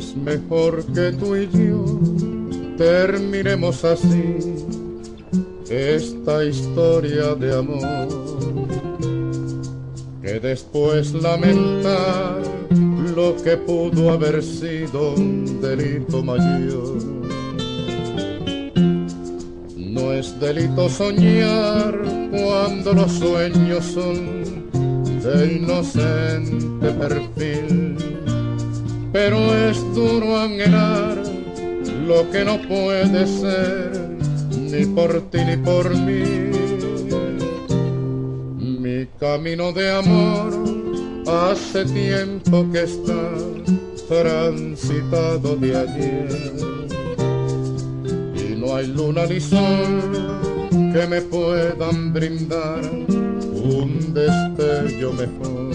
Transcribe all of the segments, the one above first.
Es mejor que tú y yo terminemos así esta historia de amor, que después lamentar lo que pudo haber sido un delito mayor. No es delito soñar cuando los sueños son de inocente perfil, pero es duro anhelar lo que no puede ser, ni por ti ni por mí. Mi camino de amor hace tiempo que está transitado de ayer, y no hay luna ni sol que me puedan brindar un destello mejor.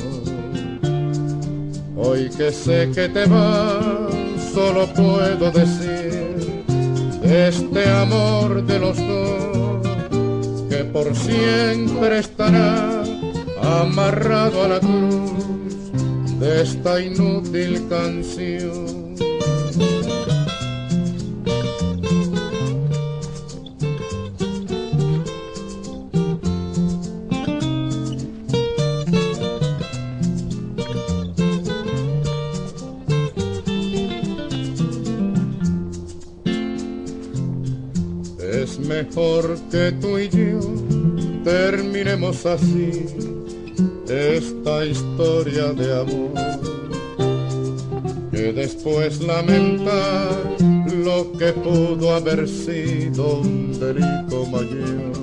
Hoy que sé que te vas, solo puedo decir de este amor de los dos, que por siempre estará amarrado a la cruz de esta inútil canción. Es mejor que tú y yo terminemos así esta historia de amor, que después lamentar lo que pudo haber sido un delito mayor.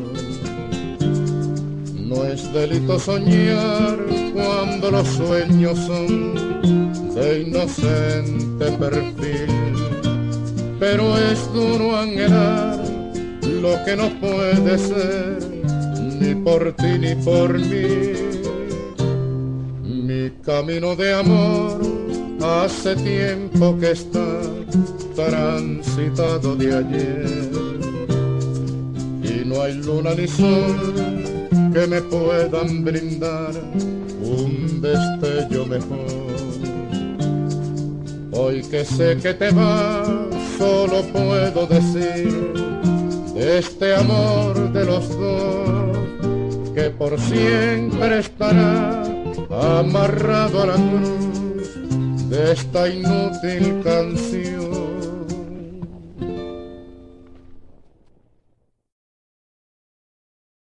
No es delito soñar cuando los sueños son de inocente perfil, pero es duro anhelar lo que no puede ser, ni por ti ni por mí. Mi camino de amor hace tiempo que está transitado de ayer, y no hay luna ni sol que me puedan brindar un destello mejor. Hoy que sé que te vas, solo puedo decir de este amor de los dos, que por siempre estará amarrado a la cruz de esta inútil canción.